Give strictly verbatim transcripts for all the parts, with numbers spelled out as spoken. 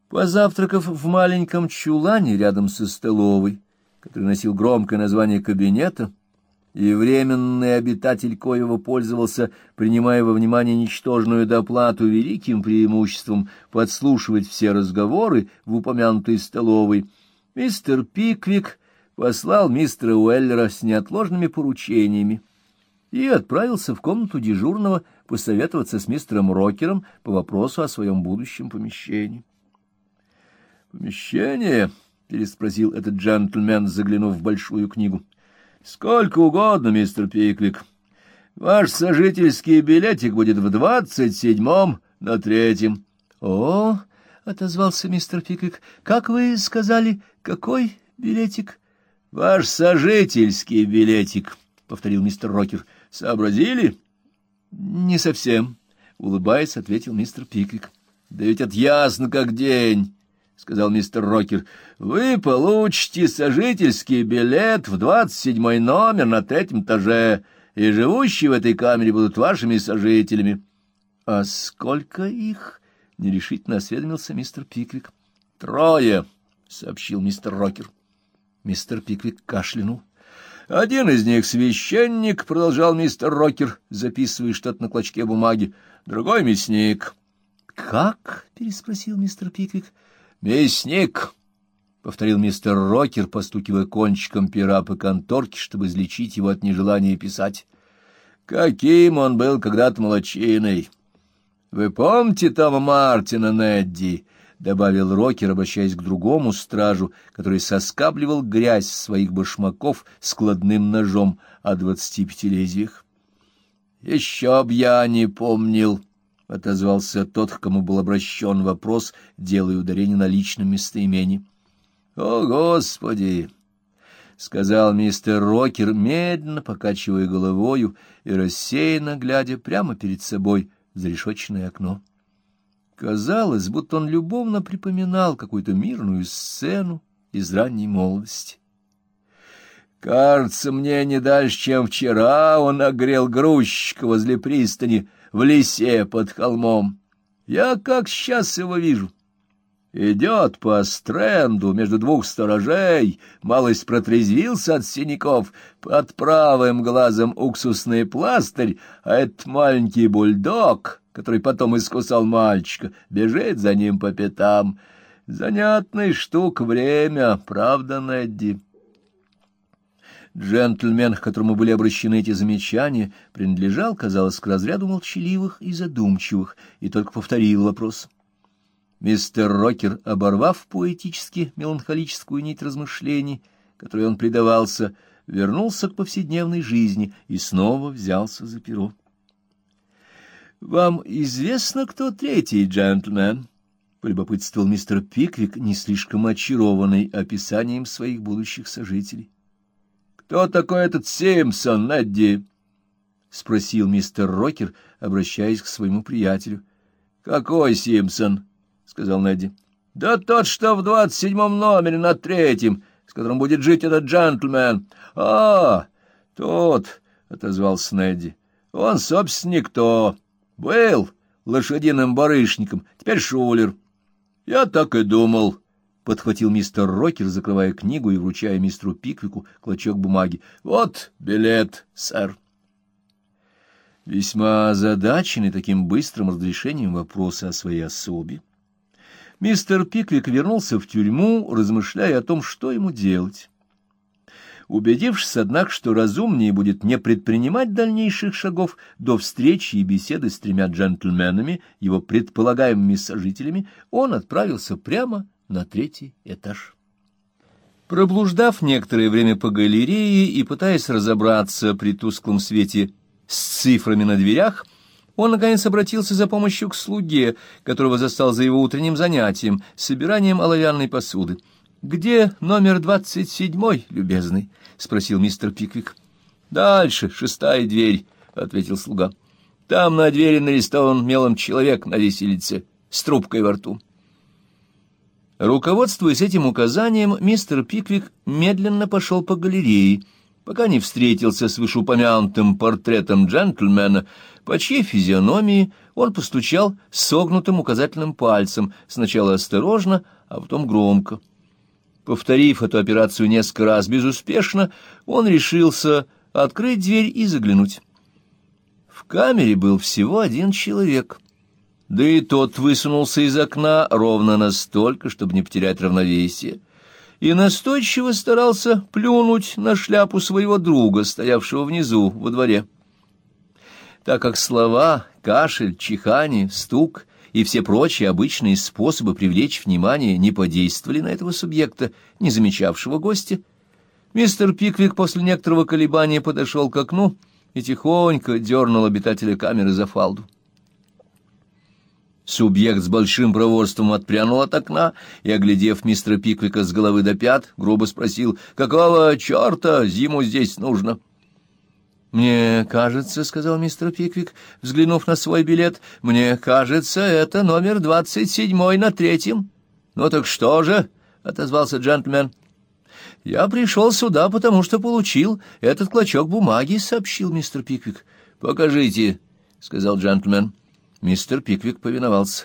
Позавтракав в маленьком чулане рядом со столовой, который носил громкое название кабинета, и временный обитатель коего пользовался, принимая во внимание ничтожную доплату, великим преимуществом подслушивать все разговоры в упомянутой столовой, мистер Пиквик послал мистера Уэллера с неотложными поручениями и отправился в комнату дежурного посоветоваться с мистером Рокером по вопросу о своем будущем помещении. «Помещение?» — переспросил этот джентльмен, заглянув в большую книгу. «Сколько угодно, мистер Пиквик. Ваш сожительский билетик будет в двадцать седьмом на третьем». «О!» — отозвался мистер Пиквик. «Как вы сказали, какой билетик?» «Ваш сожительский билетик», — повторил мистер Рокер. «Сообразили?» «Не совсем», — улыбаясь, ответил мистер Пиквик. «Да ведь это ясно как день», — сказал мистер Рокер. «Вы получите сожительский билет в двадцать седьмой номер на третьем этаже, и живущие в этой камере будут вашими сожителями». «А сколько их?» — нерешительно осведомился мистер Пиквик. «Трое», — сообщил мистер Рокер. Мистер Пиквик кашлянул. «Один из них священник», — продолжал мистер Рокер, записывая что-то на клочке бумаги. «Другой мясник». «Как?» — переспросил мистер Пиквик. «Мясник», — повторил мистер Рокер, постукивая кончиком пера по конторке, чтобы излечить его от нежелания писать. «Каким он был когда-то молодчиной! Вы помните Тома Мартина, Недди?» — добавил Рокер, обращаясь к другому стражу, который соскабливал грязь с своих башмаков складным ножом о двадцати пяти лезвиях. «Еще б я не помнил», — отозвался тот, к кому был обращен вопрос, делая ударение на личном местоимении. «О, Господи!» — сказал мистер Рокер, медленно покачивая головою и рассеянно глядя прямо перед собой в зарешоченное окно. Казалось, будто он любовно припоминал какую-то мирную сцену из ранней молодости. «Кажется, мне не дальше, чем вчера он огрел грузчика возле пристани в лесе под холмом. Я как сейчас его вижу. Идет по стренду между двух сторожей, малость протрезвился от синяков, под правым глазом уксусный пластырь, а этот маленький бульдог, который потом искусал мальчика, бежит за ним по пятам. Занятная штука время, правда, Недди?» Джентльмен, к которому были обращены эти замечания, принадлежал, казалось, к разряду молчаливых и задумчивых, и только повторил вопрос. Мистер Рокер, оборвав поэтически меланхолическую нить размышлений, которой он предавался, вернулся к повседневной жизни и снова взялся за перо. «Вам известно, кто третий джентльмен?» — полюбопытствовал мистер Пиквик, не слишком очарованный описанием своих будущих сожителей. «Кто такой этот Симпсон, Недди?» — спросил мистер Рокер, обращаясь к своему приятелю. «Какой Симпсон?» — сказал Недди. «Да тот, что в двадцать седьмом номере на третьем, с которым будет жить этот джентльмен». «А, тот», — отозвался Недди. «Он, собственно, никто. Был лошадиным барышником, теперь шулер». «Я так и думал», — подхватил мистер Рокер, закрывая книгу и вручая мистеру Пиквику клочок бумаги. «Вот билет, сэр». Весьма озадаченный таким быстрым разрешением вопроса о своей особе, мистер Пиквик вернулся в тюрьму, размышляя о том, что ему делать. Убедившись, однако, что разумнее будет не предпринимать дальнейших шагов до встречи и беседы с тремя джентльменами, его предполагаемыми сожителями, он отправился прямо на третий этаж. Проблуждав некоторое время по галерее и пытаясь разобраться при тусклом свете с цифрами на дверях, он, наконец, обратился за помощью к слуге, которого застал за его утренним занятием, собиранием оловянной посуды. «Где номер двадцать седьмой, любезный?» — спросил мистер Пиквик. «Дальше, шестая дверь», — ответил слуга. «Там на двери нарисован мелом человек на виселице с трубкой во рту». Руководствуясь этим указанием, мистер Пиквик медленно пошел по галерее, пока не встретился с вышеупомянутым портретом джентльмена, по чьей физиономии он постучал согнутым указательным пальцем, сначала осторожно, а потом громко. Повторив эту операцию несколько раз безуспешно, он решился открыть дверь и заглянуть. В камере был всего один человек, да и тот высунулся из окна ровно настолько, чтобы не потерять равновесие, и настойчиво старался плюнуть на шляпу своего друга, стоявшего внизу во дворе. Так как слова, кашель, чихание, стук и все прочие обычные способы привлечь внимание не подействовали на этого субъекта, не замечавшего гостя, мистер Пиквик после некоторого колебания подошел к окну и тихонько дернул обитателя камеры за фалду. Субъект с большим проворством отпрянул от окна и, оглядев мистера Пиквика с головы до пят, грубо спросил: «Какого черта зиму здесь нужно?» «Мне кажется, — сказал мистер Пиквик, взглянув на свой билет, — мне кажется, это номер двадцать седьмой на третьем». «Ну так что же?» — отозвался джентльмен. «Я пришел сюда, потому что получил этот клочок бумаги», — сообщил мистер Пиквик. «Покажите», — сказал джентльмен. Мистер Пиквик повиновался.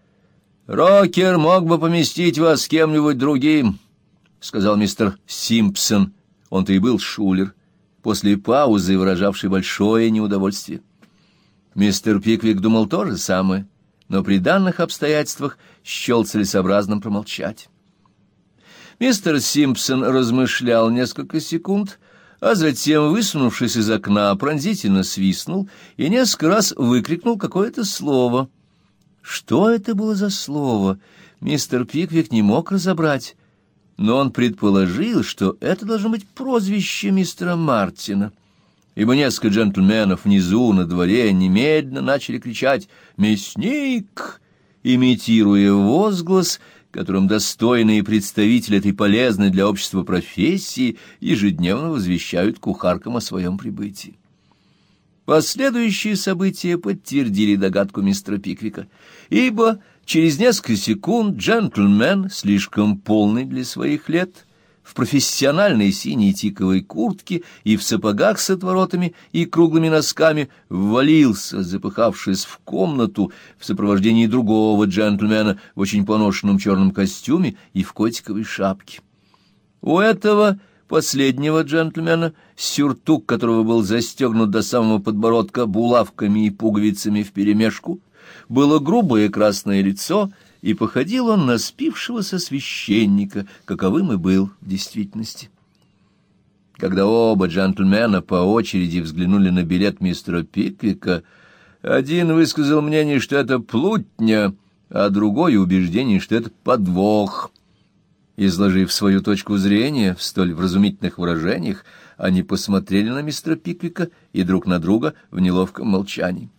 «Рокер мог бы поместить вас с кем-нибудь другим», — сказал мистер Симпсон. Он-то и был шулер, после паузы выражавший большое неудовольствие. Мистер Пиквик думал то же самое, но при данных обстоятельствах счел целесообразным промолчать. Мистер Симпсон размышлял несколько секунд, а затем, высунувшись из окна, пронзительно свистнул и несколько раз выкрикнул какое-то слово. Что это было за слово, мистер Пиквик не мог разобрать, но он предположил, что это должно быть прозвище мистера Мартина, ибо несколько джентльменов внизу на дворе немедленно начали кричать «Мясник!», имитируя возглас, которым достойные представители этой полезной для общества профессии ежедневно возвещают кухаркам о своем прибытии. Последующие события подтвердили догадку мистера Пиквика, ибо через несколько секунд джентльмен, слишком полный для своих лет, в профессиональной синей тиковой куртке и в сапогах с отворотами и круглыми носками, ввалился, запыхавшись в комнату, в сопровождении другого джентльмена в очень поношенном черном костюме и в котиковой шапке. У этого последнего джентльмена, сюртук которого был застегнут до самого подбородка булавками и пуговицами вперемешку, было грубое красное лицо, и походил он на спившегося священника, каковым и был в действительности. Когда оба джентльмена по очереди взглянули на билет мистера Пиквика, один высказал мнение, что это плутня, а другой — убеждение, что это подвох. Изложив свою точку зрения в столь вразумительных выражениях, они посмотрели на мистера Пиквика и друг на друга в неловком молчании.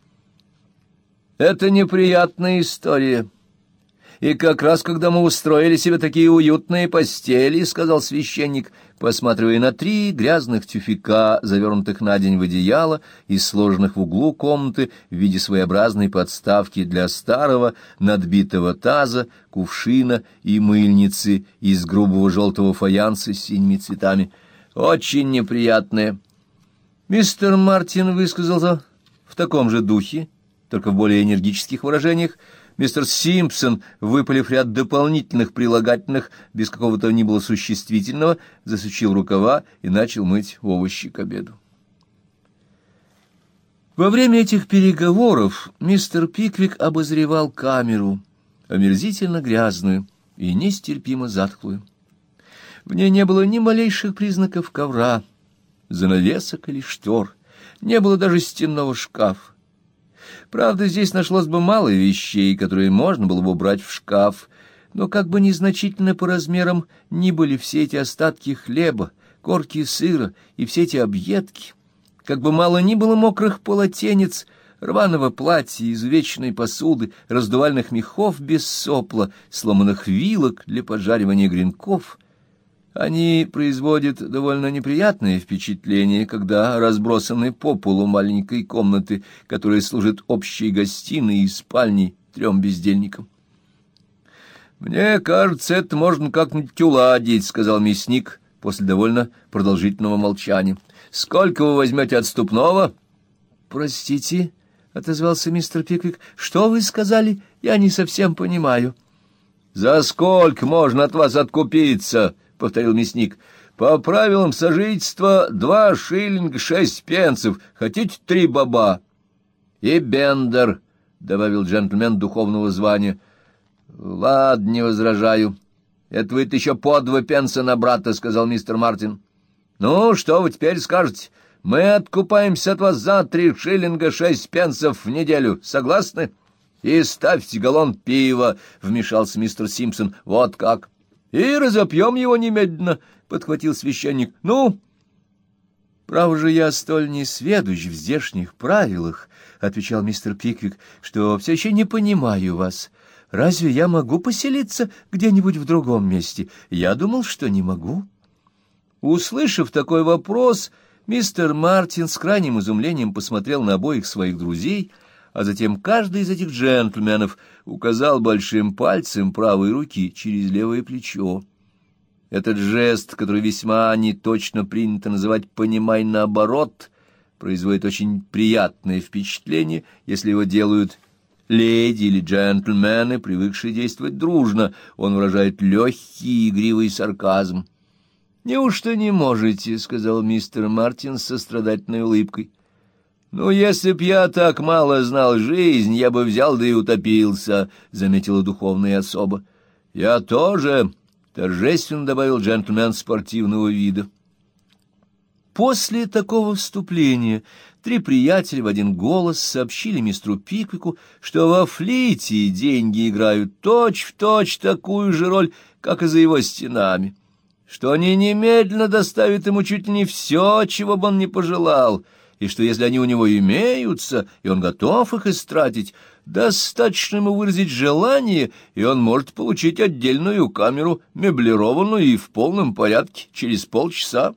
«Это неприятная история. И как раз когда мы устроили себе такие уютные постели, — сказал священник, посматривая на три грязных тюфяка, завернутых на день в одеяло и сложенных в углу комнаты в виде своеобразной подставки для старого надбитого таза, кувшина и мыльницы из грубого желтого фаянса с синими цветами. — Очень неприятное. Мистер Мартин высказался в таком же духе, только в более энергических выражениях. Мистер Симпсон, выпалив ряд дополнительных прилагательных, без какого-то ни было существительного, засучил рукава и начал мыть овощи к обеду. Во время этих переговоров мистер Пиквик обозревал камеру, омерзительно грязную и нестерпимо затхлую. В ней не было ни малейших признаков ковра, занавесок или штор, не было даже стенного шкафа. Правда, здесь нашлось бы мало вещей, которые можно было бы убрать в шкаф, но как бы незначительно по размерам ни были все эти остатки хлеба, корки сыра и все эти объедки, как бы мало ни было мокрых полотенец, рваного платья, изувеченной посуды, раздувальных мехов без сопла, сломанных вилок для поджаривания гренков, они производят довольно неприятное впечатление, когда разбросаны по полу маленькой комнаты, которая служит общей гостиной и спальней трем бездельникам. «Мне кажется, это можно как-нибудь уладить», — сказал мясник, после довольно продолжительного молчания. — Сколько вы возьмете отступного? — Простите, — отозвался мистер Пиквик, — что вы сказали? Я не совсем понимаю. — За сколько можно от вас откупиться? — повторил мясник. — По правилам сожительства два шиллинга шесть пенсов. Хотите три боба? — И бендер, — добавил джентльмен духовного звания. — Ладно, не возражаю. — Это выйдет еще по два пенса на брата, — сказал мистер Мартин. — Ну, что вы теперь скажете? Мы откупаемся от вас за три шиллинга шесть пенсов в неделю. Согласны? — И ставьте галлон пива, — вмешался мистер Симпсон. — Вот как. — И разопьем его немедленно, — подхватил священник. — Ну? — Право же я столь несведущ в здешних правилах, — отвечал мистер Пиквик, — что все еще не понимаю вас. Разве я могу поселиться где-нибудь в другом месте? Я думал, что не могу. Услышав такой вопрос, мистер Мартин с крайним изумлением посмотрел на обоих своих друзей, а затем каждый из этих джентльменов указал большим пальцем правой руки через левое плечо. Этот жест, который весьма неточно принято называть «понимай наоборот», производит очень приятное впечатление, если его делают леди или джентльмены, привыкшие действовать дружно. Он выражает легкий игривый сарказм. — Неужто не можете? — сказал мистер Мартин с сострадательной улыбкой. — Ну, если б я так мало знал жизнь, я бы взял да и утопился, — заметила духовная особа. — Я тоже, — торжественно добавил джентльмен спортивного вида. После такого вступления три приятеля в один голос сообщили мистеру Пиквику, что во флите деньги играют точь-в-точь такую же роль, как и за его стенами, что они немедленно доставят ему чуть ли не все, чего бы он ни пожелал, и что если они у него имеются, и он готов их истратить, достаточно ему выразить желание, и он может получить отдельную камеру, меблированную и в полном порядке, через полчаса.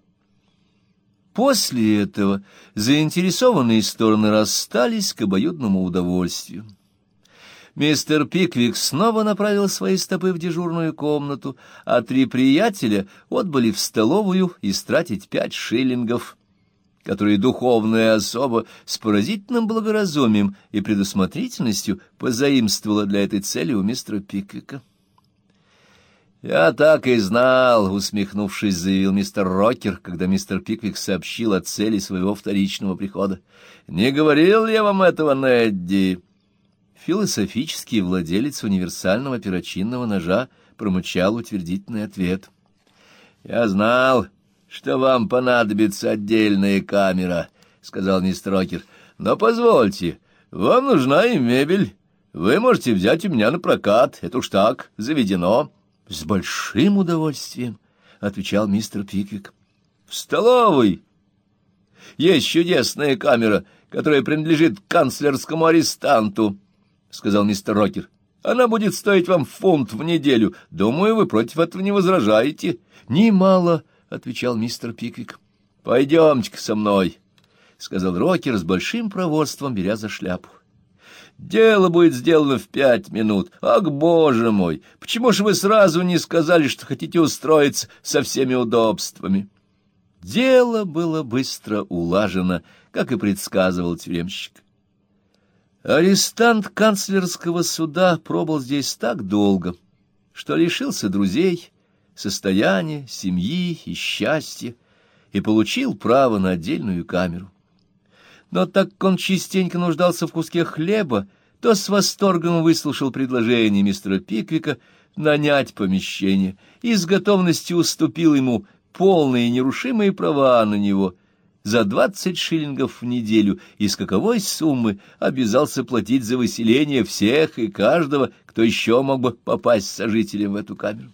После этого заинтересованные стороны расстались к обоюдному удовольствию. Мистер Пиквик снова направил свои стопы в дежурную комнату, а три приятеля отбыли в столовую истратить пять шиллингов, которые духовная особа с поразительным благоразумием и предусмотрительностью позаимствовала для этой цели у мистера Пиквика. «Я так и знал», — усмехнувшись, заявил мистер Рокер, когда мистер Пиквик сообщил о цели своего вторичного прихода. «Не говорил ли я вам этого, Недди?» Философический владелец универсального перочинного ножа промычал утвердительный ответ. «Я знал, что вам понадобится отдельная камера», — сказал мистер Рокер. «Но позвольте, вам нужна и мебель. Вы можете взять у меня на прокат, это уж так, заведено». — С большим удовольствием, — отвечал мистер Пиквик. — В столовой есть чудесная камера, которая принадлежит канцлерскому арестанту, — сказал мистер Рокер. — Она будет стоить вам фунт в неделю. Думаю, вы против этого не возражаете. — Немало, — отвечал мистер Пиквик. — Пойдемте-ка со мной, — сказал Рокер с большим проворством, беря за шляпу. Дело будет сделано в пять минут. Ах, боже мой, почему же вы сразу не сказали, что хотите устроиться со всеми удобствами? Дело было быстро улажено, как и предсказывал тюремщик. Арестант канцлерского суда пробыл здесь так долго, что лишился друзей, состояния, семьи и счастья и получил право на отдельную камеру. Но так как он частенько нуждался в куске хлеба, то с восторгом выслушал предложение мистера Пиквика нанять помещение и с готовностью уступил ему полные и нерушимые права на него за двадцать шиллингов в неделю, из каковой суммы обязался платить за выселение всех и каждого, кто еще мог бы попасть сожителем в эту камеру.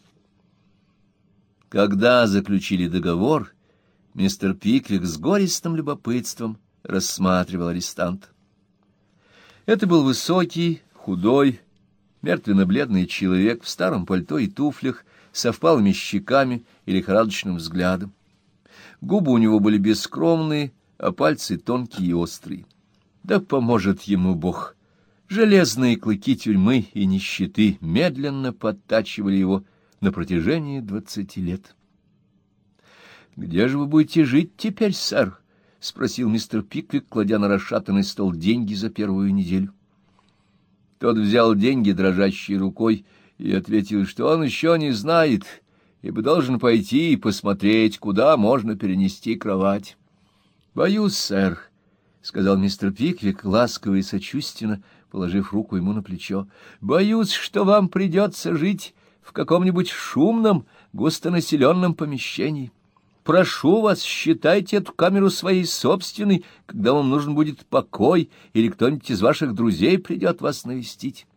Когда заключили договор, мистер Пиквик с горестным любопытством рассматривал арестанта. Это был высокий, худой, мертвенно-бледный человек в старом пальто и туфлях, со впалыми щеками и лихорадочным взглядом. Губы у него были бескромные, а пальцы тонкие и острые. Да поможет ему Бог! Железные клыки тюрьмы и нищеты медленно подтачивали его на протяжении двадцати лет. — Где же вы будете жить теперь, сэр? — спросил мистер Пиквик, кладя на расшатанный стол деньги за первую неделю. Тот взял деньги дрожащей рукой и ответил, что он еще не знает, ибо должен пойти и посмотреть, куда можно перенести кровать. — Боюсь, сэр, — сказал мистер Пиквик, ласково и сочувственно, положив руку ему на плечо, — боюсь, что вам придется жить в каком-нибудь шумном, густонаселенном помещении. Прошу вас, считайте эту камеру своей собственной, когда вам нужен будет покой или кто-нибудь из ваших друзей придет вас навестить.